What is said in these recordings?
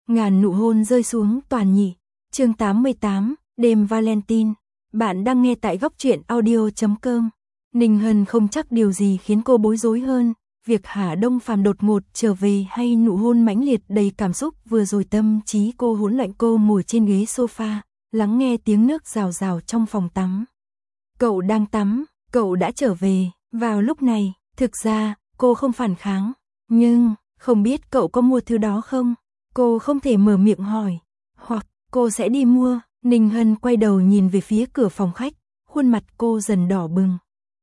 Ngàn nụ hôn rơi xuống toàn nhị. Chương 88, đêm Valentine. Bạn đang nghe tại góc truyện audio.com. Ninh Hân không chắc điều gì khiến cô bối rối hơn, việc Hà Đông Phàm đột ngột trở về hay nụ hôn mãnh liệt đầy cảm xúc vừa rồi. Tâm trí cô hỗn loạn, cô ngồi trên ghế sofa, lắng nghe tiếng nước rào rào trong phòng tắm. Cậu đang tắm, cậu đã trở về. Vào lúc này, thực ra, cô không phản kháng, nhưng không biết cậu có mua thứ đó không? Cô không thể mở miệng hỏi, hoặc cô sẽ đi mua. Ninh Hân quay đầu nhìn về phía cửa phòng khách, khuôn mặt cô dần đỏ bừng.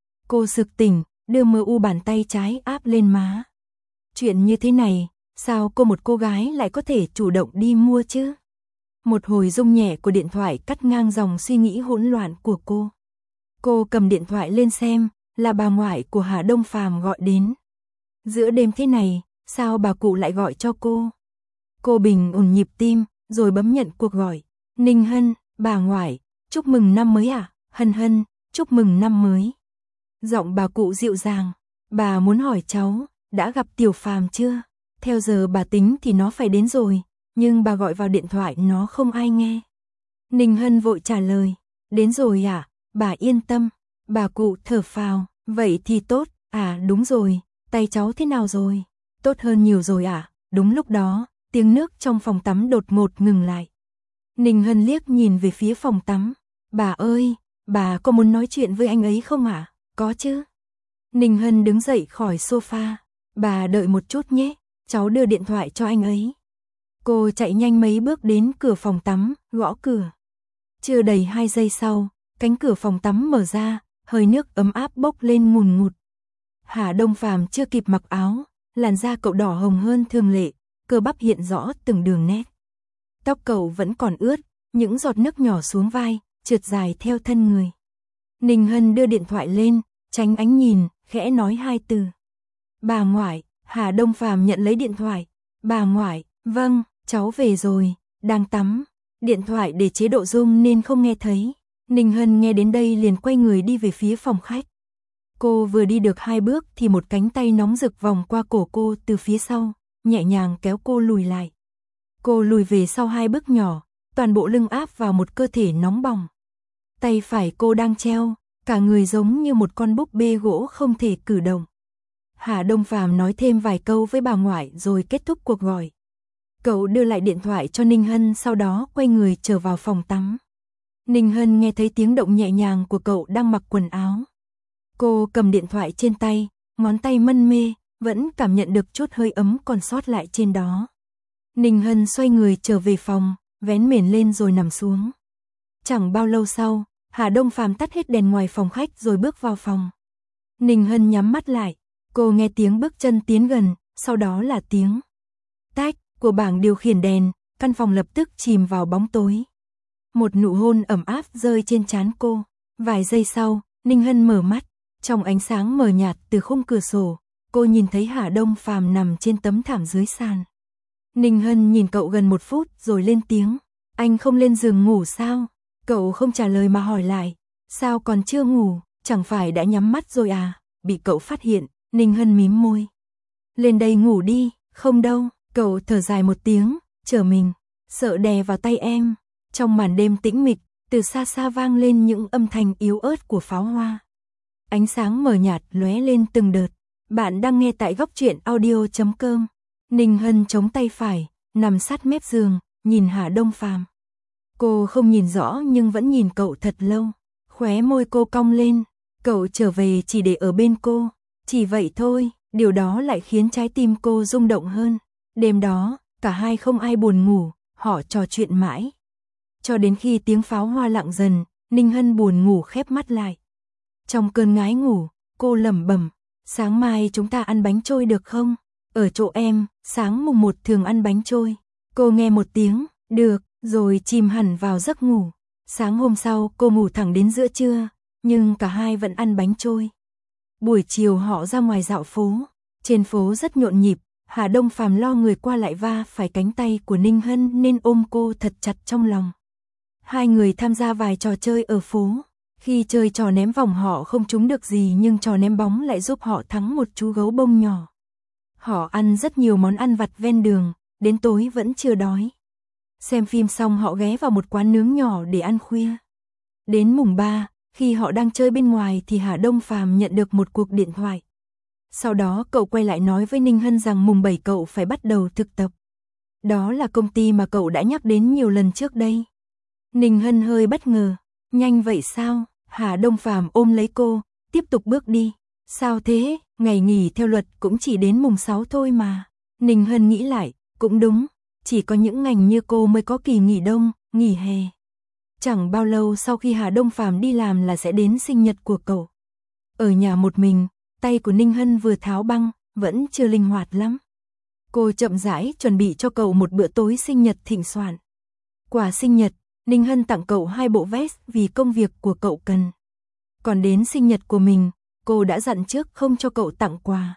Cô sực tỉnh, đưa mờ u bàn tay trái áp lên má. Chuyện như thế này, sao một cô gái lại có thể chủ động đi mua chứ? Một hồi rung nhẹ của điện thoại cắt ngang dòng suy nghĩ hỗn loạn của cô. Cô cầm điện thoại lên xem, là bà ngoại của Hà Đông Phàm gọi đến. Giữa đêm thế này, sao bà cụ lại gọi cho cô? Cô bình ổn nhịp tim, rồi bấm nhận cuộc gọi. Ninh Hân, bà ngoại, chúc mừng năm mới à? Hân Hân, chúc mừng năm mới. Giọng bà cụ dịu dàng, bà muốn hỏi cháu, đã gặp Tiểu Phàm chưa? Theo giờ bà tính thì nó phải đến rồi, nhưng bà gọi vào điện thoại nó không ai nghe. Ninh Hân vội trả lời, đến rồi à? Bà yên tâm. Bà cụ thở phào, vậy thì tốt. À đúng rồi, tay cháu thế nào rồi? Tốt hơn nhiều rồi à? Đúng lúc đó, tiếng nước trong phòng tắm đột ngột ngừng lại. Ninh Hân liếc nhìn về phía phòng tắm. Bà ơi, bà có muốn nói chuyện với anh ấy không ạ? Có chứ. Ninh Hân đứng dậy khỏi sofa. Bà đợi một chút nhé, cháu đưa điện thoại cho anh ấy. Cô chạy nhanh mấy bước đến cửa phòng tắm, gõ cửa. Chưa đầy 2 giây sau, cánh cửa phòng tắm mở ra, hơi nước ấm áp bốc lên ngùn ngụt. Hà Đông Phàm chưa kịp mặc áo, làn da cậu đỏ hồng hơn thường lệ, cơ bắp hiện rõ từng đường nét. Tóc cậu vẫn còn ướt, những giọt nước nhỏ xuống vai, trượt dài theo thân người. Ninh Hân đưa điện thoại lên, tránh ánh nhìn, khẽ nói 2 từ. Bà ngoại. Hà Đông Phàm nhận lấy điện thoại. Bà ngoại, vâng, cháu về rồi, đang tắm. Điện thoại để chế độ rung nên không nghe thấy. Ninh Hân nghe đến đây liền quay người đi về phía phòng khách. Cô vừa đi được 2 bước thì một cánh tay nóng rực vòng qua cổ cô từ phía sau, nhẹ nhàng kéo cô lùi lại. Cô lùi về sau 2 bước nhỏ, toàn bộ lưng áp vào một cơ thể nóng bỏng. Tay phải cô đang treo, cả người giống như một con búp bê gỗ không thể cử động. Hà Đông Phàm nói thêm vài câu với bà ngoại rồi kết thúc cuộc gọi. Cậu đưa lại điện thoại cho Ninh Hân, sau đó quay người trở vào phòng tắm. Ninh Hân nghe thấy tiếng động nhẹ nhàng của cậu đang mặc quần áo. Cô cầm điện thoại trên tay, ngón tay mân mê, vẫn cảm nhận được chút hơi ấm còn sót lại trên đó. Ninh Hân xoay người trở về phòng, vén mền lên rồi nằm xuống. Chẳng bao lâu sau, Hà Đông Phàm tắt hết đèn ngoài phòng khách rồi bước vào phòng. Ninh Hân nhắm mắt lại, cô nghe tiếng bước chân tiến gần, sau đó là tiếng tách của bảng điều khiển đèn, căn phòng lập tức chìm vào bóng tối. Một nụ hôn ẩm áp rơi trên trán cô. Vài giây sau, Ninh Hân mở mắt, trong ánh sáng mờ nhạt từ khung cửa sổ, cô nhìn thấy Hà Đông Phàm nằm trên tấm thảm dưới sàn. Ninh Hân nhìn cậu gần 1 phút rồi lên tiếng, anh không lên giường ngủ sao? Cậu không trả lời mà hỏi lại, sao còn chưa ngủ, chẳng phải đã nhắm mắt rồi à? Bị cậu phát hiện, Ninh Hân mím môi. Lên đây ngủ đi. Không đâu. Cậu thở dài một tiếng, trở mình, sợ đè vào tay em. Trong màn đêm tĩnh mịch, từ xa xa vang lên những âm thanh yếu ớt của pháo hoa. Ánh sáng mờ nhạt lóe lên từng đợt. Bạn đang nghe tại góc truyện audio.com. Ninh Hân chống tay phải, nằm sát mép giường, nhìn Hà Đông Phàm. Cô không nhìn rõ nhưng vẫn nhìn cậu thật lâu. Khóe môi cô cong lên, cậu trở về chỉ để ở bên cô. Chỉ vậy thôi, điều đó lại khiến trái tim cô rung động hơn. Đêm đó, cả hai không ai buồn ngủ, họ trò chuyện mãi. Cho đến khi tiếng pháo hoa lặng dần, Ninh Hân buồn ngủ khép mắt lại. Trong cơn ngái ngủ, cô lẩm bẩm, sáng mai chúng ta ăn bánh trôi được không? Ở chỗ em, sáng mùng 1 thường ăn bánh trôi. Cô nghe một tiếng, được, rồi chìm hẳn vào giấc ngủ. Sáng hôm sau cô ngủ thẳng đến giữa trưa, nhưng cả hai vẫn ăn bánh trôi. Buổi chiều họ ra ngoài dạo phố. Trên phố rất nhộn nhịp, Hà Đông Phàm lo người qua lại va phải cánh tay của Ninh Hân nên ôm cô thật chặt trong lòng. Hai người tham gia vài trò chơi ở phố. Khi chơi trò ném vòng họ không trúng được gì nhưng trò ném bóng lại giúp họ thắng một chú gấu bông nhỏ. Họ ăn rất nhiều món ăn vặt ven đường, đến tối vẫn chưa đói. Xem phim xong họ ghé vào một quán nướng nhỏ để ăn khuya. Đến mùng 3, khi họ đang chơi bên ngoài thì Hà Đông Phàm nhận được một cuộc điện thoại. Sau đó cậu quay lại nói với Ninh Hân rằng mùng 7 cậu phải bắt đầu thực tập. Đó là công ty mà cậu đã nhắc đến nhiều lần trước đây. Ninh Hân hơi bất ngờ. Nhanh vậy sao? Hà Đông Phàm ôm lấy cô, tiếp tục bước đi. Sao thế? Ngày nghỉ theo luật cũng chỉ đến mùng 6 thôi mà. Ninh Hân nghĩ lại, cũng đúng. Chỉ có những ngành như cô mới có kỳ nghỉ đông, nghỉ hè. Chẳng bao lâu sau khi Hà Đông Phàm đi làm là sẽ đến sinh nhật của cậu. Ở nhà một mình, tay của Ninh Hân vừa tháo băng, vẫn chưa linh hoạt lắm. Cô chậm rãi chuẩn bị cho cậu một bữa tối sinh nhật thịnh soạn. Quà sinh nhật, Ninh Hân tặng cậu 2 bộ vest vì công việc của cậu cần. Còn đến sinh nhật của mình, cô đã dặn trước không cho cậu tặng quà.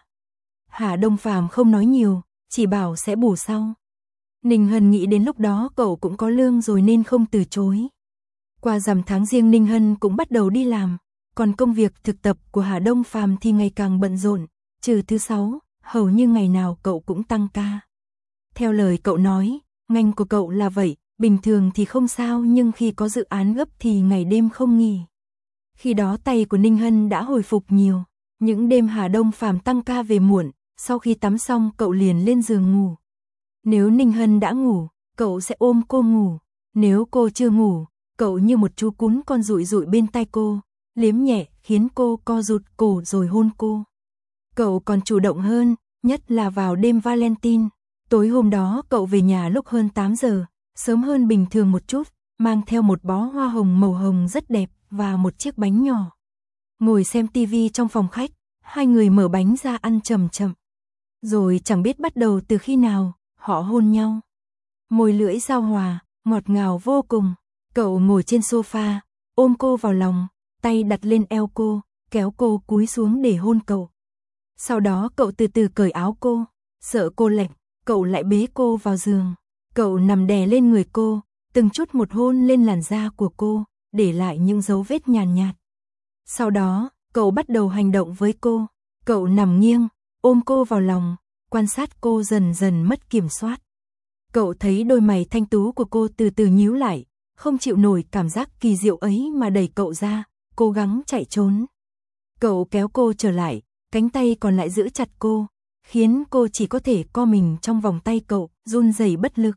Hà Đông Phàm không nói nhiều, chỉ bảo sẽ bù sau. Ninh Hân nghĩ đến lúc đó cậu cũng có lương rồi nên không từ chối. Qua rằm tháng Giêng Ninh Hân cũng bắt đầu đi làm, còn công việc thực tập của Hà Đông Phàm thì ngày càng bận rộn, trừ thứ 6, hầu như ngày nào cậu cũng tăng ca. Theo lời cậu nói, ngành của cậu là vậy, bình thường thì không sao nhưng khi có dự án gấp thì ngày đêm không nghỉ. Khi đó tay của Ninh Hân đã hồi phục nhiều, những đêm Hà Đông Phàm tăng ca về muộn, sau khi tắm xong cậu liền lên giường ngủ. Nếu Ninh Hân đã ngủ, cậu sẽ ôm cô ngủ, nếu cô chưa ngủ, cậu như một chú cún con dụi dụi bên tai cô, liếm nhẹ khiến cô co rụt cổ rồi hôn cô. Cậu còn chủ động hơn, nhất là vào đêm Valentine. Tối hôm đó cậu về nhà lúc hơn 8 giờ, sớm hơn bình thường một chút, mang theo một bó hoa hồng màu hồng rất đẹp và một chiếc bánh nhỏ. Ngồi xem tivi trong phòng khách, hai người mở bánh ra ăn chậm chậm. Rồi chẳng biết bắt đầu từ khi nào, họ hôn nhau. Môi lưỡi giao hòa, ngọt ngào vô cùng. Cậu ngồi trên sofa, ôm cô vào lòng, tay đặt lên eo cô, kéo cô cúi xuống để hôn cậu. Sau đó cậu từ từ cởi áo cô, sợ cô lạnh, cậu lại bế cô vào giường. Cậu nằm đè lên người cô, từng chút một hôn lên làn da của cô, để lại những dấu vết nhàn nhạt. Sau đó, cậu bắt đầu hành động với cô. Cậu nằm nghiêng, ôm cô vào lòng, quan sát cô dần dần mất kiểm soát. Cậu thấy đôi mày thanh tú của cô từ từ nhíu lại, không chịu nổi cảm giác kỳ diệu ấy mà đẩy cậu ra, cố gắng chạy trốn. Cậu kéo cô trở lại, cánh tay còn lại giữ chặt cô, khiến cô chỉ có thể co mình trong vòng tay cậu, run rẩy bất lực.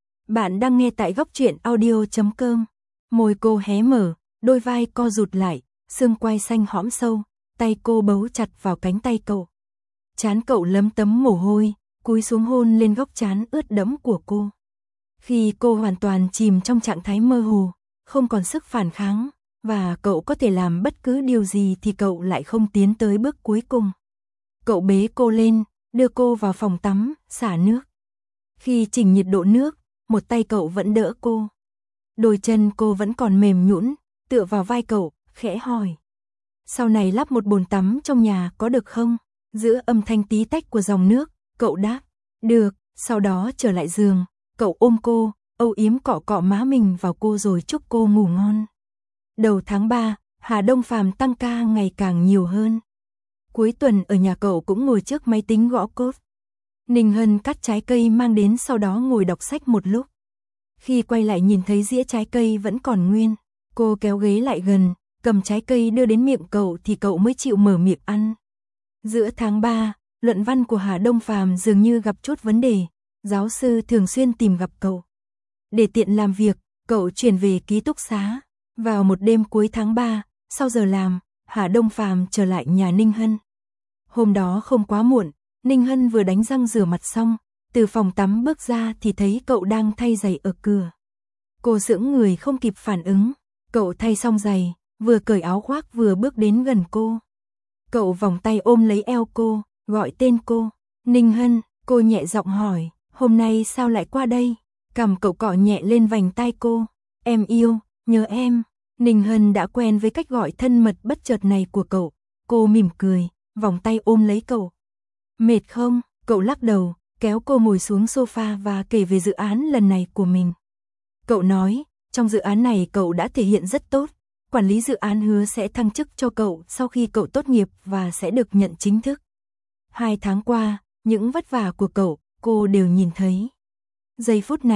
Bạn đang nghe tại goctruyện.audio.com. Môi cô hé mở, đôi vai co rụt lại, xương quai xanh hõm sâu, tay cô bấu chặt vào cánh tay cậu. Trán cậu lấm tấm mồ hôi, cúi xuống hôn lên góc trán ướt đẫm của cô. Khi cô hoàn toàn chìm trong trạng thái mơ hồ, không còn sức phản kháng, và cậu có thể làm bất cứ điều gì thì cậu lại không tiến tới bước cuối cùng. Cậu bế cô lên, đưa cô vào phòng tắm, xả nước. Khi chỉnh nhiệt độ nước, một tay cậu vẫn đỡ cô. Đôi chân cô vẫn còn mềm nhũn, tựa vào vai cậu, khẽ hỏi. Sau này lắp một bồn tắm trong nhà có được không? Giữa âm thanh tí tách của dòng nước, cậu đáp. Được, sau đó trở lại giường, cậu ôm cô, âu yếm cọ cọ má mình vào cô rồi chúc cô ngủ ngon. Đầu tháng 3, Hà Đông Phàm tăng ca ngày càng nhiều hơn. Cuối tuần ở nhà cậu cũng ngồi trước máy tính gõ code. Ninh Hân cắt trái cây mang đến sau đó ngồi đọc sách một lúc. Khi quay lại nhìn thấy dĩa trái cây vẫn còn nguyên, cô kéo ghế lại gần, cầm trái cây đưa đến miệng cậu thì cậu mới chịu mở miệng ăn. Giữa tháng 3, luận văn của Hà Đông Phàm dường như gặp chút vấn đề, giáo sư thường xuyên tìm gặp cậu. Để tiện làm việc, cậu chuyển về ký túc xá. Vào một đêm cuối tháng 3, sau giờ làm, Hà Đông Phàm trở lại nhà Ninh Hân. Hôm đó không quá muộn, Ninh Hân vừa đánh răng rửa mặt xong, từ phòng tắm bước ra thì thấy cậu đang thay giày ở cửa. Cô sững người không kịp phản ứng, cậu thay xong giày, vừa cởi áo khoác vừa bước đến gần cô. Cậu vòng tay ôm lấy eo cô, gọi tên cô. Ninh Hân, cô nhẹ giọng hỏi, hôm nay sao lại qua đây? Cằm cậu cọ nhẹ lên vành tai cô. Em yêu, nhớ em. Ninh Hân đã quen với cách gọi thân mật bất chợt này của cậu. Cô mỉm cười, vòng tay ôm lấy cậu. Mệt không? Cậu lắc đầu, kéo cô ngồi xuống sofa và kể về dự án lần này của mình. Cậu nói, trong dự án này cậu đã thể hiện rất tốt. Quản lý dự án hứa sẽ thăng chức cho cậu sau khi cậu tốt nghiệp và sẽ được nhận chính thức. 2 tháng qua, những vất vả của cậu, cô đều nhìn thấy. Giây phút này,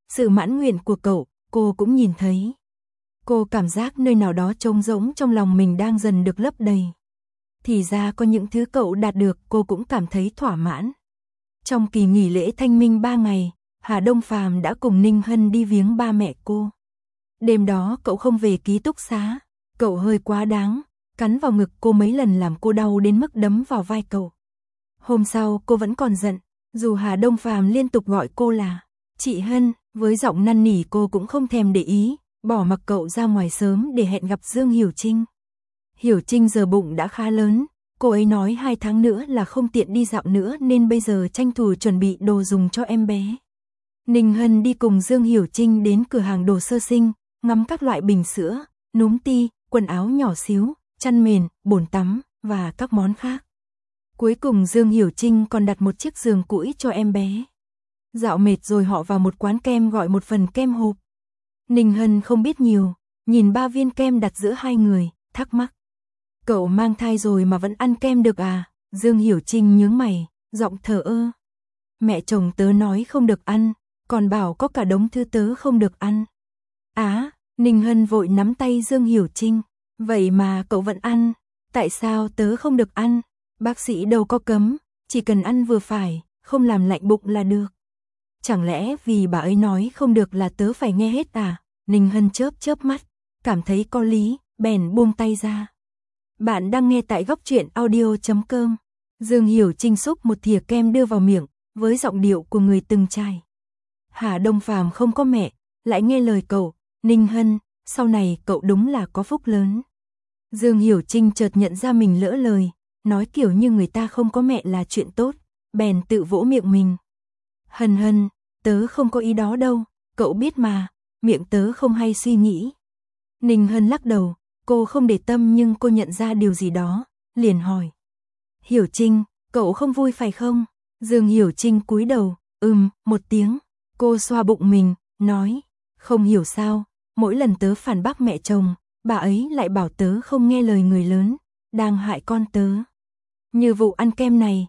Sự mãn nguyện của cậu, cô cũng nhìn thấy. Cô cảm giác nơi nào đó trống rỗng trong lòng mình đang dần được lấp đầy. Thì ra có những thứ cậu đạt được cô cũng cảm thấy thỏa mãn. Trong kỳ nghỉ lễ Thanh Minh 3 ngày, Hà Đông Phàm đã cùng Ninh Hân đi viếng ba mẹ cô. Đêm đó cậu không về ký túc xá, cậu hơi quá đáng, cắn vào ngực cô mấy lần làm cô đau đến mức đấm vào vai cậu. Hôm sau cô vẫn còn giận, dù Hà Đông Phàm liên tục gọi cô là chị Hân, với giọng năn nỉ cô cũng không thèm để ý, bỏ mặc cậu ra ngoài sớm để hẹn gặp Dương Hiểu Trinh. Hiểu Trinh giờ bụng đã khá lớn, cô ấy nói 2 tháng nữa là không tiện đi dạo nữa nên bây giờ tranh thủ chuẩn bị đồ dùng cho em bé. Ninh Hân đi cùng Dương Hiểu Trinh đến cửa hàng đồ sơ sinh, ngắm các loại bình sữa, núm ti, quần áo nhỏ xíu, chăn mền, bồn tắm và các món khác. Cuối cùng Dương Hiểu Trinh còn đặt một chiếc giường cũi cho em bé. Dạo mệt rồi họ vào một quán kem gọi một phần kem hộp. Ninh Hân không biết nhiều, nhìn 3 viên kem đặt giữa hai người, thắc mắc. Cậu mang thai rồi mà vẫn ăn kem được à? Dương Hiểu Trinh nhướng mày, giọng thờ ơ. Mẹ chồng tớ nói không được ăn, còn bảo có cả đống thứ tớ không được ăn. Á, Ninh Hân vội nắm tay Dương Hiểu Trinh. Vậy mà cậu vẫn ăn, tại sao tớ không được ăn? Bác sĩ đâu có cấm, chỉ cần ăn vừa phải, không làm lạnh bụng là được. Chẳng lẽ vì bà ấy nói không được là tớ phải nghe hết à? Ninh Hân chớp mắt, cảm thấy có lý, bèn buông tay ra. Bạn đang nghe tại góc truyện audio.com. Dương Hiểu Trinh xúc một thìa kem đưa vào miệng, với giọng điệu của người từng trải. Hà Đông Phàm không có mẹ, lại nghe lời cậu, Ninh Hân, sau này cậu đúng là có phúc lớn. Dương Hiểu Trinh chợt nhận ra mình lỡ lời, nói kiểu như người ta không có mẹ là chuyện tốt, bèn tự vỗ miệng mình. Hân, tớ không có ý đó đâu, cậu biết mà, miệng tớ không hay suy nghĩ. Ninh Hân lắc đầu, cô không để tâm nhưng cô nhận ra điều gì đó, liền hỏi. Hiểu Trinh, cậu không vui phải không? Dương Hiểu Trinh cúi đầu, một tiếng, cô xoa bụng mình, nói, không hiểu sao, mỗi lần tớ phản bác mẹ chồng, bà ấy lại bảo tớ không nghe lời người lớn, đang hại con tớ. Như vụ ăn kem này,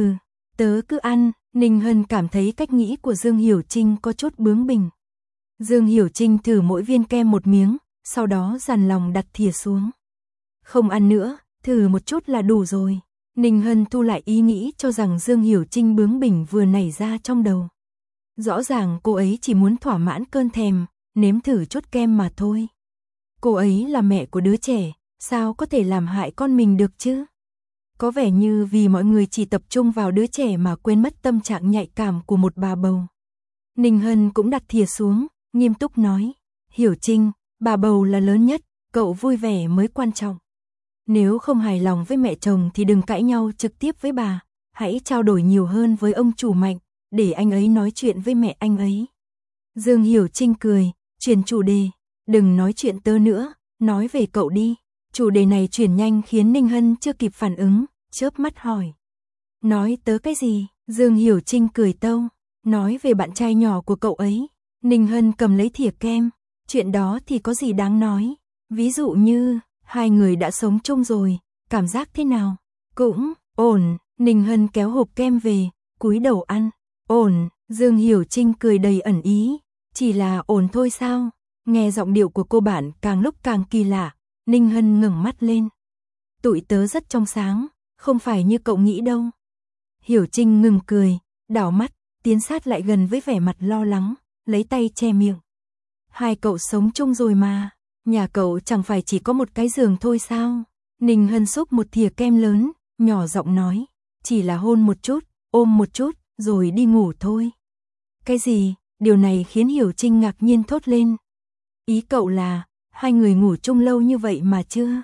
tớ cứ ăn. Ninh Hân cảm thấy cách nghĩ của Dương Hiểu Trinh có chút bướng bỉnh. Dương Hiểu Trinh thử mỗi viên kem một miếng, sau đó dằn lòng đặt thìa xuống. Không ăn nữa, thử một chút là đủ rồi. Ninh Hân thu lại ý nghĩ cho rằng Dương Hiểu Trinh bướng bỉnh vừa nảy ra trong đầu. Rõ ràng cô ấy chỉ muốn thỏa mãn cơn thèm, nếm thử chút kem mà thôi. Cô ấy là mẹ của đứa trẻ, sao có thể làm hại con mình được chứ? Có vẻ như vì mọi người chỉ tập trung vào đứa trẻ mà quên mất tâm trạng nhạy cảm của một bà bầu. Ninh Hân cũng đặt thìa xuống, nghiêm túc nói, Hiểu Trinh, bà bầu là lớn nhất, cậu vui vẻ mới quan trọng. Nếu không hài lòng với mẹ chồng thì đừng cãi nhau trực tiếp với bà, hãy trao đổi nhiều hơn với ông chủ Mạnh, để anh ấy nói chuyện với mẹ anh ấy. Dương Hiểu Trinh cười, chuyển chủ đề, đừng nói chuyện tớ nữa, nói về cậu đi. Chủ đề này chuyển nhanh khiến Ninh Hân chưa kịp phản ứng, chớp mắt hỏi. Nói tớ cái gì? Dương Hiểu Trinh cười tâu, nói về bạn trai nhỏ của cậu ấy. Ninh Hân cầm lấy thìa kem, chuyện đó thì có gì đáng nói, ví dụ như, hai người đã sống chung rồi, cảm giác thế nào? Cũng, ổn. Ninh Hân kéo hộp kem về, cúi đầu ăn, ổn. Dương Hiểu Trinh cười đầy ẩn ý, chỉ là ổn thôi sao? Nghe giọng điệu của cô bạn càng lúc càng kỳ lạ. Ninh Hân ngẩng mắt lên. Tụi tớ rất trong sáng, không phải như cậu nghĩ đâu. Hiểu Trinh ngừng cười, đảo mắt, tiến sát lại gần với vẻ mặt lo lắng, lấy tay che miệng. Hai cậu sống chung rồi mà, nhà cậu chẳng phải chỉ có một cái giường thôi sao? Ninh Hân xúc một thìa kem lớn, nhỏ giọng nói, chỉ là hôn một chút, ôm một chút, rồi đi ngủ thôi. Cái gì? Điều này khiến Hiểu Trinh ngạc nhiên thốt lên. Ý cậu là, hai người ngủ chung lâu như vậy mà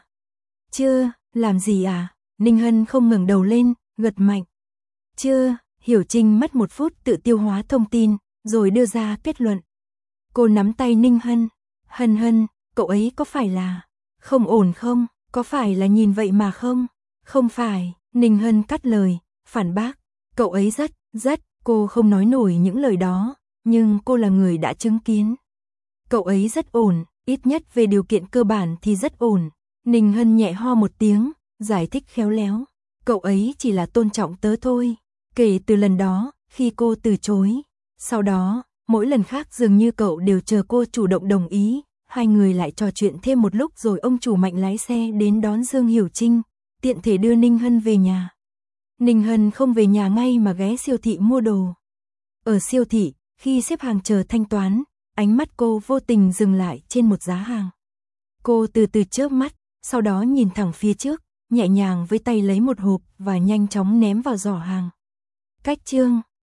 chưa, làm gì à? Ninh Hân không ngẩng đầu lên, gật mạnh. Chưa, Hiểu Trinh mất một phút tự tiêu hóa thông tin, rồi đưa ra kết luận. Cô nắm tay Ninh Hân. Hân, cậu ấy có phải là không ổn không? Có phải là nhìn vậy mà không? Không phải, Ninh Hân cắt lời, phản bác. Cậu ấy rất, cô không nói nổi những lời đó, nhưng cô là người đã chứng kiến. Cậu ấy rất ổn, ít nhất về điều kiện cơ bản thì rất ổn. Ninh Hân nhẹ ho một tiếng, giải thích khéo léo. Cậu ấy chỉ là tôn trọng tớ thôi. Kể từ lần đó, khi cô từ chối. Sau đó, Mỗi lần khác dường như cậu đều chờ cô chủ động đồng ý, hai người lại trò chuyện thêm một lúc rồi ông chủ Mạnh lái xe đến đón Dương Hiểu Trinh, tiện thể đưa Ninh Hân về nhà. Ninh Hân không về nhà ngay mà ghé siêu thị mua đồ. Ở siêu thị, khi xếp hàng chờ thanh toán, ánh mắt cô vô tình dừng lại trên một giá hàng. Cô từ từ chớp mắt, sau đó nhìn thẳng phía trước, nhẹ nhàng với tay lấy một hộp và nhanh chóng ném vào giỏ hàng. Cách chương